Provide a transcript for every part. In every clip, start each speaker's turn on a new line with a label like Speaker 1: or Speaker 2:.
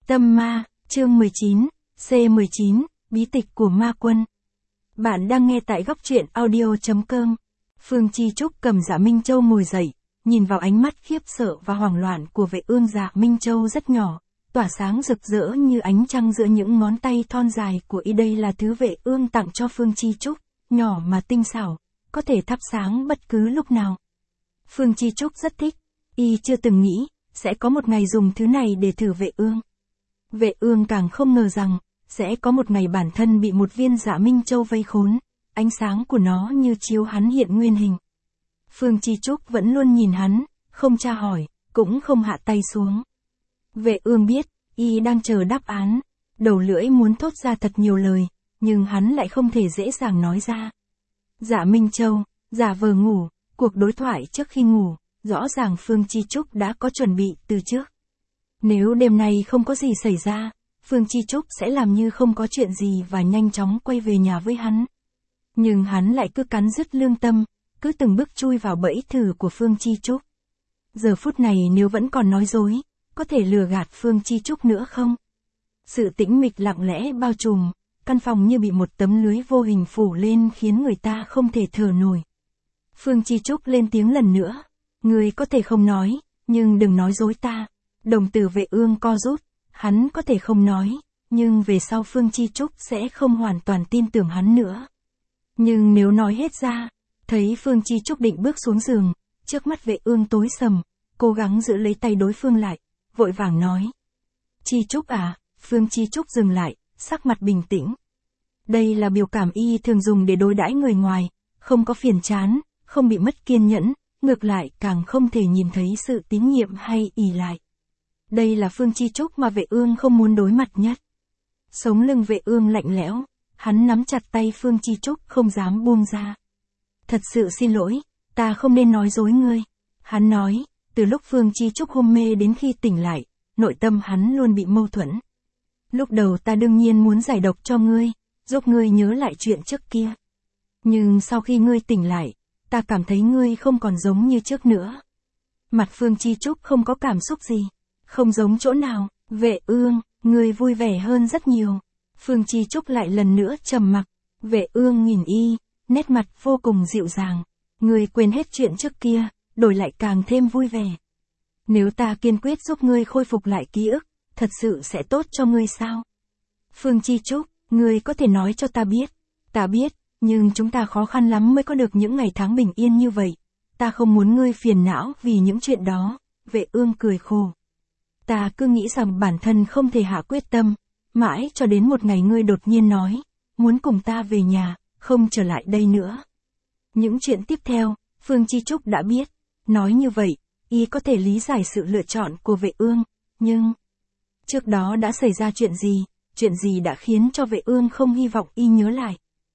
Speaker 1: Tâm ma, chương 19, C19, bí tịch của ma quân. Bạn đang nghe tại góc truyện audio.com. Phương Chi Trúc cầm Dạ Minh Châu ngồi dậy, nhìn vào ánh mắt khiếp sợ và hoảng loạn của Vệ Ương. Dạ Minh Châu rất nhỏ, tỏa sáng rực rỡ như ánh trăng giữa những ngón tay thon dài của y. Đây là thứ Vệ Ương tặng cho Phương Chi Trúc, nhỏ mà tinh xảo, có thể thắp sáng bất cứ lúc nào. Phương Chi Trúc rất thích, y chưa từng nghĩ sẽ có một ngày dùng thứ này để thử Vệ Ương. Vệ Ương càng không ngờ rằng sẽ có một ngày bản thân bị một viên Dạ Minh Châu vây khốn, ánh sáng của nó như chiếu hắn hiện nguyên hình. Phương Chi Trúc vẫn luôn nhìn hắn, không tra hỏi, cũng không hạ tay xuống. Vệ Ương biết, y đang chờ đáp án, đầu lưỡi muốn thốt ra thật nhiều lời, nhưng hắn lại không thể dễ dàng nói ra. Dạ Minh Châu, giả vờ ngủ, cuộc đối thoại trước khi ngủ, rõ ràng Phương Chi Trúc đã có chuẩn bị từ trước. Nếu đêm nay không có gì xảy ra, Phương Chi Trúc sẽ làm như không có chuyện gì và nhanh chóng quay về nhà với hắn. Nhưng hắn lại cứ cắn rứt lương tâm, cứ từng bước chui vào bẫy thử của Phương Chi Trúc. Giờ phút này nếu vẫn còn nói dối, có thể lừa gạt Phương Chi Trúc nữa không? Sự tĩnh mịch lặng lẽ bao trùm, căn phòng như bị một tấm lưới vô hình phủ lên khiến người ta không thể thở nổi. Phương Chi Trúc lên tiếng lần nữa, ngươi có thể không nói, nhưng đừng nói dối ta. Đồng tử Vệ Ương co rút, hắn có thể không nói, nhưng về sau Phương Chi Trúc sẽ không hoàn toàn tin tưởng hắn nữa. Nhưng nếu nói hết ra, thấy Phương Chi Trúc định bước xuống giường, trước mắt Vệ Ương tối sầm, cố gắng giữ lấy tay đối phương lại, vội vàng nói. Chi Trúc à, Phương Chi Trúc dừng lại, sắc mặt bình tĩnh. Đây là biểu cảm y thường dùng để đối đãi người ngoài, không có phiền chán, không bị mất kiên nhẫn, ngược lại càng không thể nhìn thấy sự tín nhiệm hay ỷ lại. Đây là Phương Chi Trúc mà Vệ Ương không muốn đối mặt nhất. Sống lưng Vệ Ương lạnh lẽo, hắn nắm chặt tay Phương Chi Trúc không dám buông ra. Thật sự xin lỗi, ta không nên nói dối ngươi. Hắn nói, từ lúc Phương Chi Trúc hôn mê đến khi tỉnh lại, nội tâm hắn luôn bị mâu thuẫn. Lúc đầu ta đương nhiên muốn giải độc cho ngươi, giúp ngươi nhớ lại chuyện trước kia. Nhưng sau khi ngươi tỉnh lại, ta cảm thấy ngươi không còn giống như trước nữa. Mặt Phương Chi Trúc không có cảm xúc gì. Không giống chỗ nào, Vệ Ương, ngươi vui vẻ hơn rất nhiều. Phương Chi Trúc lại lần nữa trầm mặc. Vệ Ương nhìn y, nét mặt vô cùng dịu dàng. Ngươi quên hết chuyện trước kia, đổi lại càng thêm vui vẻ. Nếu ta kiên quyết giúp ngươi khôi phục lại ký ức, thật sự sẽ tốt cho ngươi sao? Phương Chi Trúc, ngươi có thể nói cho ta biết. Ta biết, nhưng chúng ta khó khăn lắm mới có được những ngày tháng bình yên như vậy. Ta không muốn ngươi phiền não vì những chuyện đó. Vệ Ương cười khổ. Ta cứ nghĩ rằng bản thân không thể hạ quyết tâm, mãi cho đến một ngày ngươi đột nhiên nói, muốn cùng ta về nhà, không trở lại đây nữa. Những chuyện tiếp theo, Phương Chi Trúc đã biết, nói như vậy, y có thể lý giải sự lựa chọn của Vệ Ương, nhưng trước đó đã xảy ra chuyện gì đã khiến cho Vệ Ương không hy vọng y nhớ lại.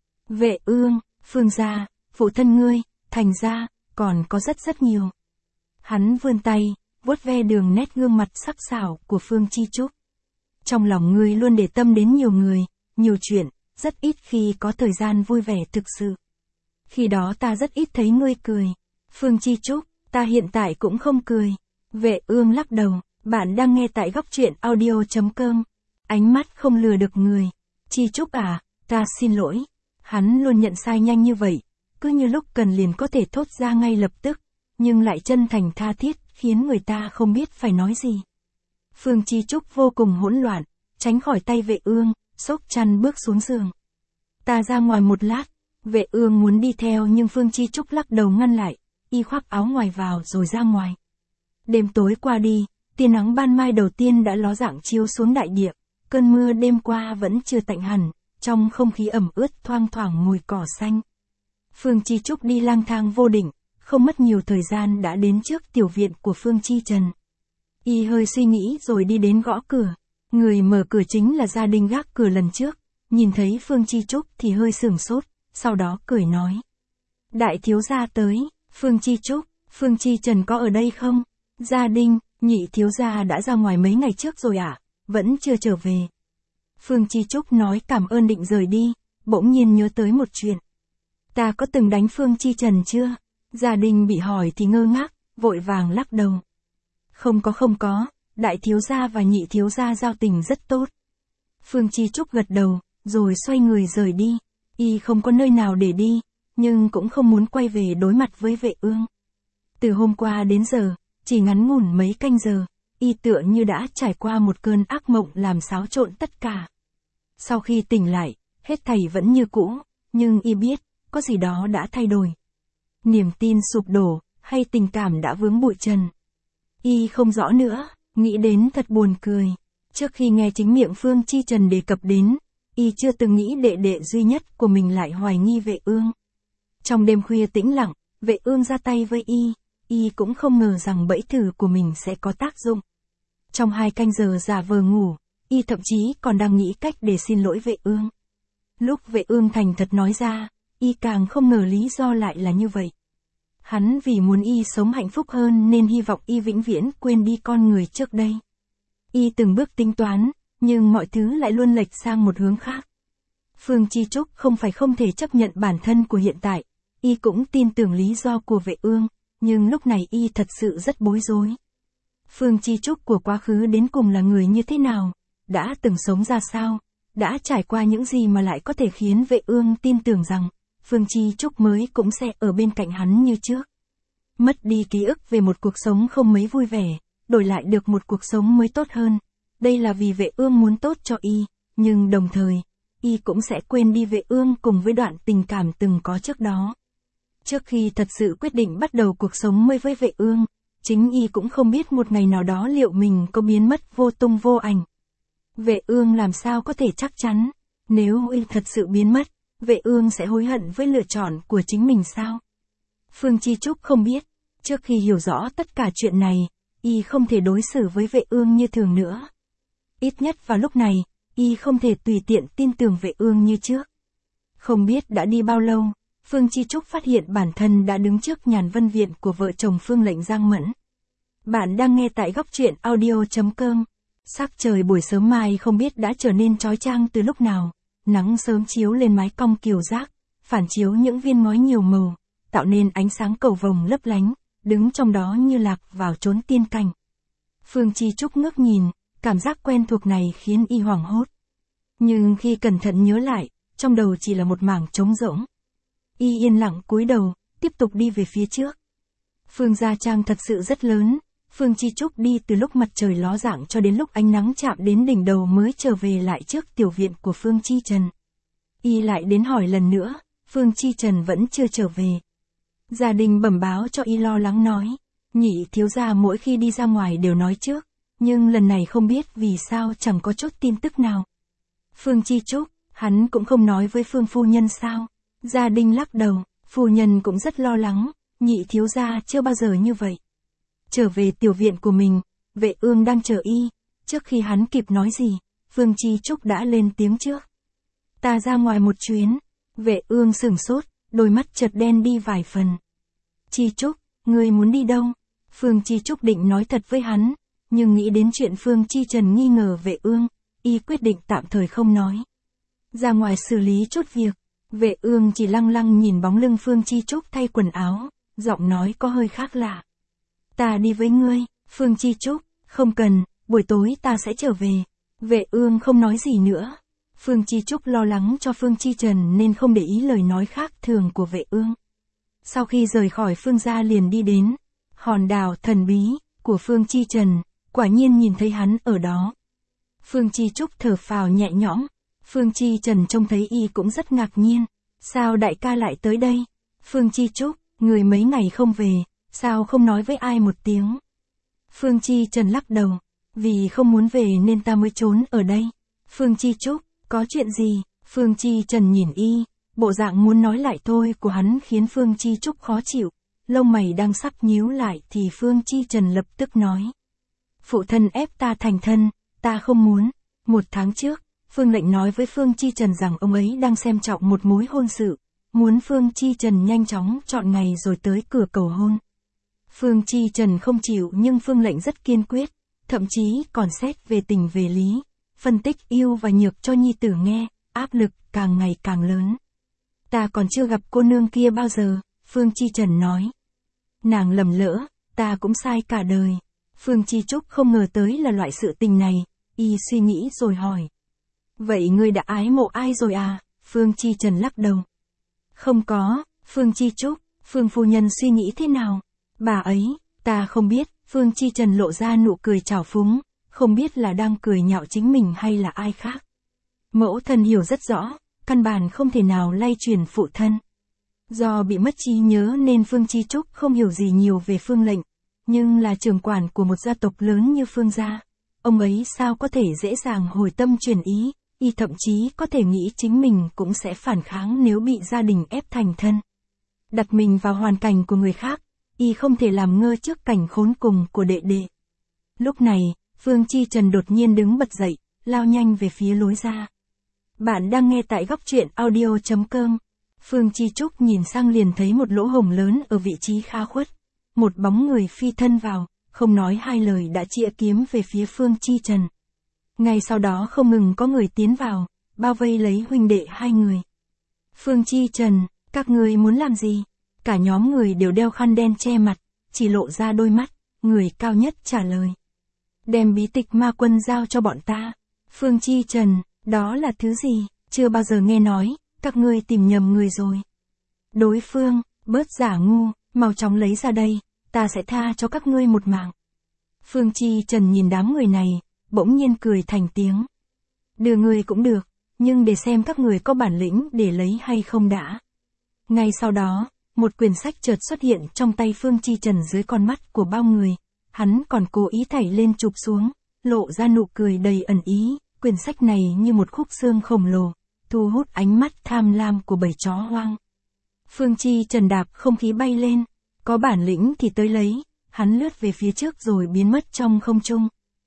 Speaker 1: Vệ Ương, Phương gia, phụ thân ngươi, Thành gia, còn có rất nhiều. Hắn vươn tay, vuốt ve đường nét gương mặt sắc sảo của Phương Chi Trúc. Trong lòng ngươi luôn để tâm đến nhiều người, nhiều chuyện, rất ít khi có thời gian vui vẻ thực sự. Khi đó ta rất ít thấy ngươi cười. Phương Chi Trúc, ta hiện tại cũng không cười. Vệ Ương lắc đầu, bạn đang nghe tại góc truyện audio.com. Ánh mắt không lừa được người. Chi Trúc à, ta xin lỗi. Hắn luôn nhận sai nhanh như vậy, cứ như lúc cần liền có thể thốt ra ngay lập tức, nhưng lại chân thành tha thiết, khiến người ta không biết phải nói gì. Phương Chi Trúc vô cùng hỗn loạn, tránh khỏi tay Vệ Ương, xốc chăn bước xuống giường. Ta ra ngoài một lát. Vệ Ương muốn đi theo nhưng Phương Chi Trúc lắc đầu ngăn lại, y khoác áo ngoài vào rồi ra ngoài. Đêm tối qua đi, tia nắng ban mai đầu tiên đã ló dạng chiếu xuống đại địa, cơn mưa đêm qua vẫn chưa tạnh hẳn, trong không khí ẩm ướt thoang thoảng mùi cỏ xanh. Phương Chi Trúc đi lang thang vô định, không mất nhiều thời gian đã đến trước tiểu viện của Phương Chi Trần. Y hơi suy nghĩ rồi đi đến gõ cửa. Người mở cửa chính là gia đình gác cửa lần trước, nhìn thấy Phương Chi Trúc thì hơi sửng sốt, sau đó cười nói. Đại thiếu gia tới. Phương Chi Trúc, Phương Chi Trần có ở đây không? Gia đình, nhị thiếu gia đã ra ngoài mấy ngày trước rồi ạ, vẫn chưa trở về. Phương Chi Trúc nói cảm ơn định rời đi, bỗng nhiên nhớ tới một chuyện. Ta có từng đánh Phương Chi Trần chưa? Gia đình bị hỏi thì ngơ ngác, vội vàng lắc đầu. Không có, đại thiếu gia và nhị thiếu gia giao tình rất tốt. Phương Chi Trúc gật đầu, rồi xoay người rời đi. Y không có nơi nào để đi, nhưng cũng không muốn quay về đối mặt với Vệ Ương. Từ hôm qua đến giờ, chỉ ngắn ngủn mấy canh giờ, Y tựa như đã trải qua một cơn ác mộng làm xáo trộn tất cả. Sau khi tỉnh lại, hết thảy vẫn như cũ, nhưng Y biết, có gì đó đã thay đổi. Niềm tin sụp đổ, hay tình cảm đã vướng bụi trần. Y không rõ nữa, nghĩ đến thật buồn cười. Trước khi nghe chính miệng Phương Chi Trần đề cập đến, Y chưa từng nghĩ đệ đệ duy nhất của mình lại hoài nghi Vệ Ương. Trong đêm khuya tĩnh lặng, Vệ Ương ra tay với Y cũng không ngờ rằng bẫy thử của mình sẽ có tác dụng. Trong 2 canh giờ giả vờ ngủ, Y thậm chí còn đang nghĩ cách để xin lỗi Vệ Ương. Lúc Vệ Ương thành thật nói ra, Y càng không ngờ lý do lại là như vậy. Hắn vì muốn Y sống hạnh phúc hơn nên hy vọng Y vĩnh viễn quên đi con người trước đây. Y từng bước tính toán, nhưng mọi thứ lại luôn lệch sang một hướng khác. Phương Chi Trúc không phải không thể chấp nhận bản thân của hiện tại, Y cũng tin tưởng lý do của Vệ Ương, nhưng lúc này Y thật sự rất bối rối. Phương Chi Trúc của quá khứ đến cùng là người như thế nào, đã từng sống ra sao, đã trải qua những gì mà lại có thể khiến Vệ Ương tin tưởng rằng Phương Chi Trúc mới cũng sẽ ở bên cạnh hắn như trước. Mất đi ký ức về một cuộc sống không mấy vui vẻ, đổi lại được một cuộc sống mới tốt hơn. Đây là vì Vệ Ương muốn tốt cho Y, nhưng đồng thời, Y cũng sẽ quên đi Vệ Ương cùng với đoạn tình cảm từng có trước đó. Trước khi thật sự quyết định bắt đầu cuộc sống mới với Vệ Ương, chính Y cũng không biết một ngày nào đó liệu mình có biến mất vô tung vô ảnh. Vệ Ương làm sao có thể chắc chắn, nếu Y thật sự biến mất, Vệ Ương sẽ hối hận với lựa chọn của chính mình sao? Phương Chi Trúc không biết, trước khi hiểu rõ tất cả chuyện này, Y không thể đối xử với Vệ Ương như thường nữa. Ít nhất vào lúc này, Y không thể tùy tiện tin tưởng Vệ Ương như trước. Không biết đã đi bao lâu, Phương Chi Trúc phát hiện bản thân đã đứng trước Nhàn Vân Viện của vợ chồng Phương Lệnh Giang Mẫn. Bạn đang nghe tại góc truyện audio.com. Sắc trời buổi sớm mai không biết đã trở nên chói chang từ lúc nào. Nắng sớm chiếu lên mái cong kiều giác, phản chiếu những viên ngói nhiều màu, tạo nên ánh sáng cầu vồng lấp lánh, đứng trong đó như lạc vào chốn tiên cảnh. Phương Chi Trúc ngước nhìn, cảm giác quen thuộc này khiến Y hoảng hốt. Nhưng khi cẩn thận nhớ lại, trong đầu chỉ là một mảng trống rỗng. Y yên lặng cúi đầu, tiếp tục đi về phía trước. Phương gia trang thật sự rất lớn, Phương Chi Trúc đi từ lúc mặt trời ló dạng cho đến lúc ánh nắng chạm đến đỉnh đầu mới trở về lại trước tiểu viện của Phương Chi Trần. Y lại đến hỏi lần nữa, Phương Chi Trần vẫn chưa trở về. Gia đình bẩm báo cho Y lo lắng nói, nhị thiếu gia mỗi khi đi ra ngoài đều nói trước, nhưng lần này không biết vì sao chẳng có chút tin tức nào. Phương Chi Trúc, hắn cũng không nói với Phương phu nhân sao? Gia đình lắc đầu, phu nhân cũng rất lo lắng, nhị thiếu gia chưa bao giờ như vậy. Trở về tiểu viện của mình, Vệ Ương đang chờ Y, trước khi hắn kịp nói gì, Phương Chi Trúc đã lên tiếng trước. Ta ra ngoài một chuyến. Vệ Ương sửng sốt, đôi mắt chợt đen đi vài phần. Chi Trúc, ngươi muốn đi đâu? Phương Chi Trúc định nói thật với hắn, nhưng nghĩ đến chuyện Phương Chi Trần nghi ngờ Vệ Ương, Y quyết định tạm thời không nói. Ra ngoài xử lý chút việc. Vệ Ương chỉ lăng lăng nhìn bóng lưng Phương Chi Trúc thay quần áo, giọng nói có hơi khác lạ. Ta đi với ngươi. Phương Chi Trúc, không cần, buổi tối ta sẽ trở về. Vệ Ương không nói gì nữa. Phương Chi Trúc lo lắng cho Phương Chi Trần nên không để ý lời nói khác thường của Vệ Ương. Sau khi rời khỏi Phương gia liền đi đến hòn đảo thần bí của Phương Chi Trần, quả nhiên nhìn thấy hắn ở đó. Phương Chi Trúc thở phào nhẹ nhõm. Phương Chi Trần trông thấy Y cũng rất ngạc nhiên. Sao đại ca lại tới đây? Phương Chi Trúc, người mấy ngày không về, sao không nói với ai một tiếng? Phương Chi Trần lắc đầu. Vì không muốn về nên ta mới trốn ở đây. Phương Chi Trúc, có chuyện gì? Phương Chi Trần nhìn Y, bộ dạng muốn nói lại thôi của hắn khiến Phương Chi Trúc khó chịu. Lông mày đang sắp nhíu lại thì Phương Chi Trần lập tức nói. Phụ thân ép ta thành thân, ta không muốn. 1 tháng trước, Phương Lệnh nói với Phương Chi Trần rằng ông ấy đang xem trọng một mối hôn sự, muốn Phương Chi Trần nhanh chóng chọn ngày rồi tới cửa cầu hôn. Phương Chi Trần không chịu nhưng Phương Lệnh rất kiên quyết, thậm chí còn xét về tình về lý, phân tích ưu và nhược cho nhi tử nghe, áp lực càng ngày càng lớn. Ta còn chưa gặp cô nương kia bao giờ, Phương Chi Trần nói. Nàng lầm lỡ, ta cũng sai cả đời. Phương Chi Trúc không ngờ tới là loại sự tình này, y suy nghĩ rồi hỏi. Vậy ngươi đã ái mộ ai rồi à? Phương Chi Trần lắc đầu. Không có, Phương Chi Trúc, Phương phu nhân suy nghĩ thế nào? Bà ấy, ta không biết, Phương Chi Trần lộ ra nụ cười trào phúng, không biết là đang cười nhạo chính mình hay là ai khác. Mẫu thân hiểu rất rõ, căn bản không thể nào lay truyền phụ thân. Do bị mất trí nhớ nên Phương Chi Trúc không hiểu gì nhiều về Phương Lệnh, nhưng là trưởng quản của một gia tộc lớn như Phương gia. Ông ấy sao có thể dễ dàng hồi tâm chuyển ý, y thậm chí có thể nghĩ chính mình cũng sẽ phản kháng nếu bị gia đình ép thành thân. Đặt mình vào hoàn cảnh của người khác, y không thể làm ngơ trước cảnh khốn cùng của đệ đệ. Lúc này, Phương Chi Trần đột nhiên đứng bật dậy, lao nhanh về phía lối ra. Bạn đang nghe tại góc truyện audio.com. Phương Chi Trúc nhìn sang liền thấy một lỗ hổng lớn ở vị trí khá khuất. Một bóng người phi thân vào, không nói hai lời đã chĩa kiếm về phía Phương Chi Trần. Ngay sau đó không ngừng có người tiến vào, bao vây lấy huynh đệ hai người. Phương Chi Trần, các ngươi muốn làm gì? Cả nhóm người đều đeo khăn đen che mặt, chỉ lộ ra đôi mắt, người cao nhất trả lời. Đem bí tịch ma quân giao cho bọn ta. Phương Chi Trần, đó là thứ gì? Chưa bao giờ nghe nói, các ngươi tìm nhầm người rồi. Đối phương, bớt giả ngu, mau chóng lấy ra đây, ta sẽ tha cho các ngươi một mạng. Phương Chi Trần nhìn đám người này, bỗng nhiên cười thành tiếng. Đưa người cũng được, nhưng để xem các người có bản lĩnh để lấy hay không đã. Ngay sau đó, một quyển sách chợt xuất hiện trong tay Phương Chi Trần dưới con mắt của bao người. Hắn còn cố ý thảy lên chụp xuống, lộ ra nụ cười đầy ẩn ý. Quyển sách này như một khúc xương khổng lồ, thu hút ánh mắt tham lam của bầy chó hoang. Phương Chi Trần đạp không khí bay lên, có bản lĩnh thì tới lấy, hắn lướt về phía trước rồi biến mất trong không trung.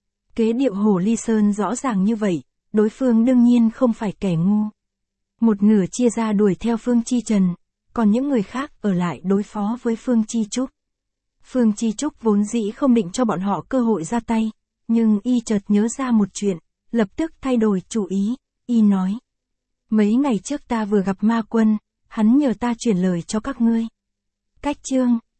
Speaker 1: Kế điệu Hổ Ly Sơn rõ ràng như vậy, đối phương đương nhiên không phải kẻ ngu. Một nửa chia ra đuổi theo Phương Chi Trần, còn những người khác ở lại đối phó với Phương Chi Trúc. Phương Chi Trúc vốn dĩ không định cho bọn họ cơ hội ra tay, nhưng y chợt nhớ ra một chuyện, lập tức thay đổi chủ ý, y nói. Mấy ngày trước ta vừa gặp ma quân, hắn nhờ ta chuyển lời cho các ngươi. Cách chương